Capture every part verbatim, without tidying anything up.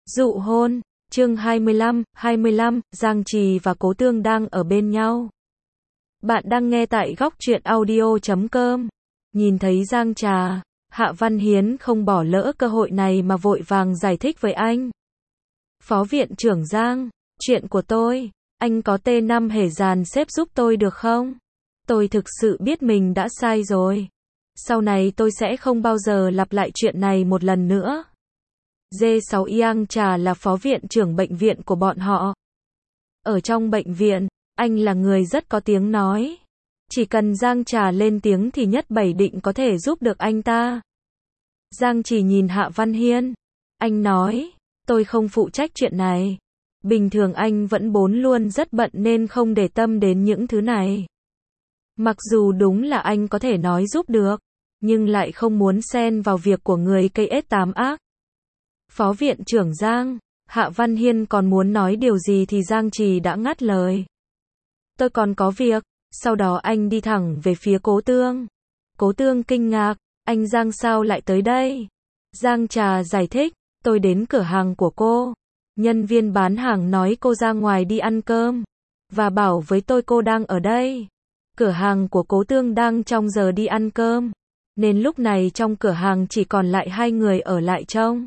Dụ hôn, chương hai mươi lăm, hai mươi lăm, Giang Trì và Cố Tương đang ở bên nhau. Bạn đang nghe tại góc truyện audio chấm com. Nhìn thấy Giang Trà, Hạ Văn Hiến không bỏ lỡ cơ hội này mà vội vàng giải thích với anh. Phó viện trưởng Giang, chuyện của tôi, anh có tê năm hề dàn xếp giúp tôi được không? Tôi thực sự biết mình đã sai rồi. Sau này tôi sẽ không bao giờ lặp lại chuyện này một lần nữa. Dê sáu Giang Trà là phó viện trưởng bệnh viện của bọn họ. Ở trong bệnh viện, anh là người rất có tiếng nói. Chỉ cần Giang Trà lên tiếng thì nhất bảy định có thể giúp được anh ta. Giang chỉ nhìn Hạ Văn Hiên. Anh nói, tôi không phụ trách chuyện này. Bình thường anh vẫn bốn luôn rất bận nên không để tâm đến những thứ này. Mặc dù đúng là anh có thể nói giúp được, nhưng lại không muốn xen vào việc của người cây ết tám ác. Phó viện trưởng Giang, Hạ Văn Hiên còn muốn nói điều gì thì Giang Trì đã ngắt lời. Tôi còn có việc, sau đó anh đi thẳng về phía Cố Tương. Cố Tương kinh ngạc, anh Giang sao lại tới đây? Giang Trà giải thích, tôi đến cửa hàng của cô. Nhân viên bán hàng nói cô ra ngoài đi ăn cơm, và bảo với tôi cô đang ở đây. Cửa hàng của Cố Tương đang trong giờ đi ăn cơm, nên lúc này trong cửa hàng chỉ còn lại hai người ở lại trông.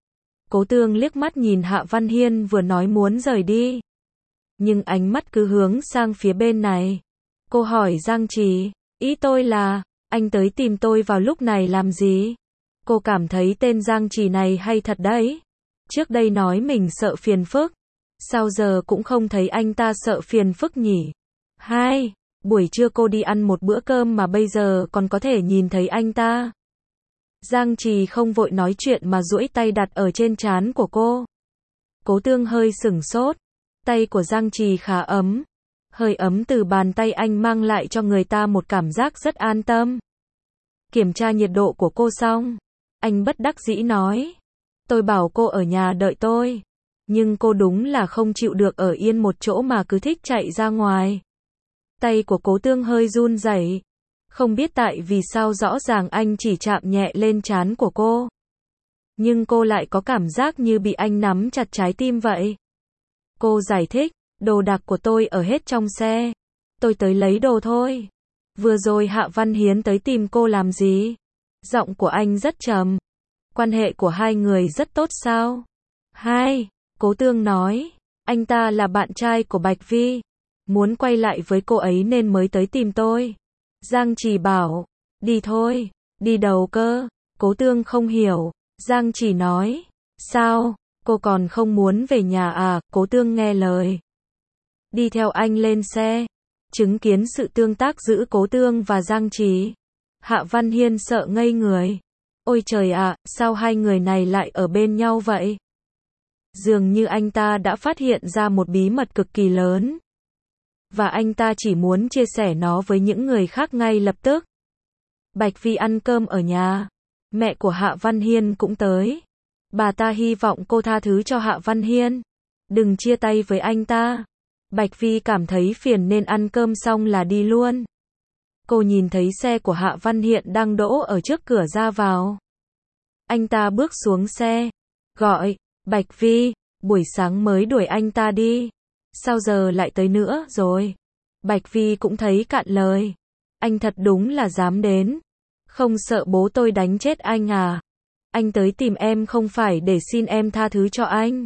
Cố Tương liếc mắt nhìn Hạ Văn Hiên vừa nói muốn rời đi, nhưng ánh mắt cứ hướng sang phía bên này. Cô hỏi Giang Trì, ý tôi là, anh tới tìm tôi vào lúc này làm gì? Cô cảm thấy tên Giang Trì này hay thật đấy. Trước đây nói mình sợ phiền phức, sao giờ cũng không thấy anh ta sợ phiền phức nhỉ? Hai, buổi trưa cô đi ăn một bữa cơm mà bây giờ còn có thể nhìn thấy anh ta. Giang Trì không vội nói chuyện mà duỗi tay đặt ở trên trán của cô. Cố Tương hơi sửng sốt. Tay của Giang Trì khá ấm. Hơi ấm từ bàn tay anh mang lại cho người ta một cảm giác rất an tâm. Kiểm tra nhiệt độ của cô xong, anh bất đắc dĩ nói. Tôi bảo cô ở nhà đợi tôi, nhưng cô đúng là không chịu được ở yên một chỗ mà cứ thích chạy ra ngoài. Tay của Cố Tương hơi run rẩy. Không biết tại vì sao rõ ràng anh chỉ chạm nhẹ lên trán của cô, nhưng cô lại có cảm giác như bị anh nắm chặt trái tim vậy. Cô giải thích, đồ đạc của tôi ở hết trong xe. Tôi tới lấy đồ thôi. Vừa rồi Hạ Văn Hiến tới tìm cô làm gì? Giọng của anh rất trầm. Quan hệ của hai người rất tốt sao? Hai, Cố Tương nói, anh ta là bạn trai của Bạch Vi, muốn quay lại với cô ấy nên mới tới tìm tôi. Giang Trì bảo, đi thôi. Đi đâu cơ? Cố Tương không hiểu. Giang Trì nói, sao, cô còn không muốn về nhà à? Cố Tương nghe lời, đi theo anh lên xe. Chứng kiến sự tương tác giữa Cố Tương và Giang Trì, Hạ Văn Hiên sợ ngây người. Ôi trời ạ, sao hai người này lại ở bên nhau vậy? Dường như anh ta đã phát hiện ra một bí mật cực kỳ lớn, và anh ta chỉ muốn chia sẻ nó với những người khác ngay lập tức. Bạch Vi ăn cơm ở nhà. Mẹ của Hạ Văn Hiên cũng tới. Bà ta hy vọng cô tha thứ cho Hạ Văn Hiên, đừng chia tay với anh ta. Bạch Vi cảm thấy phiền nên ăn cơm xong là đi luôn. Cô nhìn thấy xe của Hạ Văn Hiên đang đỗ ở trước cửa ra vào. Anh ta bước xuống xe, gọi, Bạch Vi, buổi sáng mới đuổi anh ta đi, sao giờ lại tới nữa rồi? Bạch Vi cũng thấy cạn lời. Anh thật đúng là dám đến. Không sợ bố tôi đánh chết anh à? Anh tới tìm em không phải để xin em tha thứ cho anh,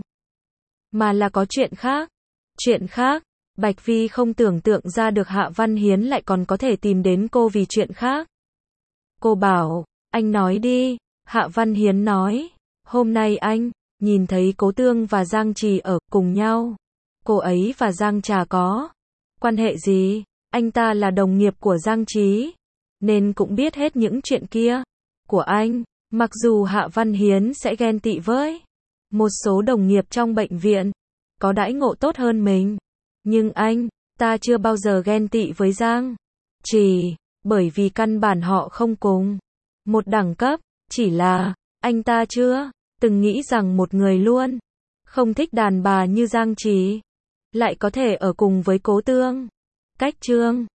mà là có chuyện khác. Chuyện khác? Bạch Vi không tưởng tượng ra được Hạ Văn Hiến lại còn có thể tìm đến cô vì chuyện khác. Cô bảo, anh nói đi. Hạ Văn Hiến nói, hôm nay anh nhìn thấy Cố Tương và Giang Trì ở cùng nhau. Cô ấy và Giang Trà có quan hệ gì? Anh ta là đồng nghiệp của Giang Trì, nên cũng biết hết những chuyện kia của anh. Mặc dù Hạ Văn Hiến sẽ ghen tị với một số đồng nghiệp trong bệnh viện có đãi ngộ tốt hơn mình, nhưng anh ta chưa bao giờ ghen tị với Giang Trì, bởi vì căn bản họ không cùng một đẳng cấp. Chỉ là anh ta chưa từng nghĩ rằng một người luôn không thích đàn bà như Giang Trì lại có thể ở cùng với Cố Tương. Cách chương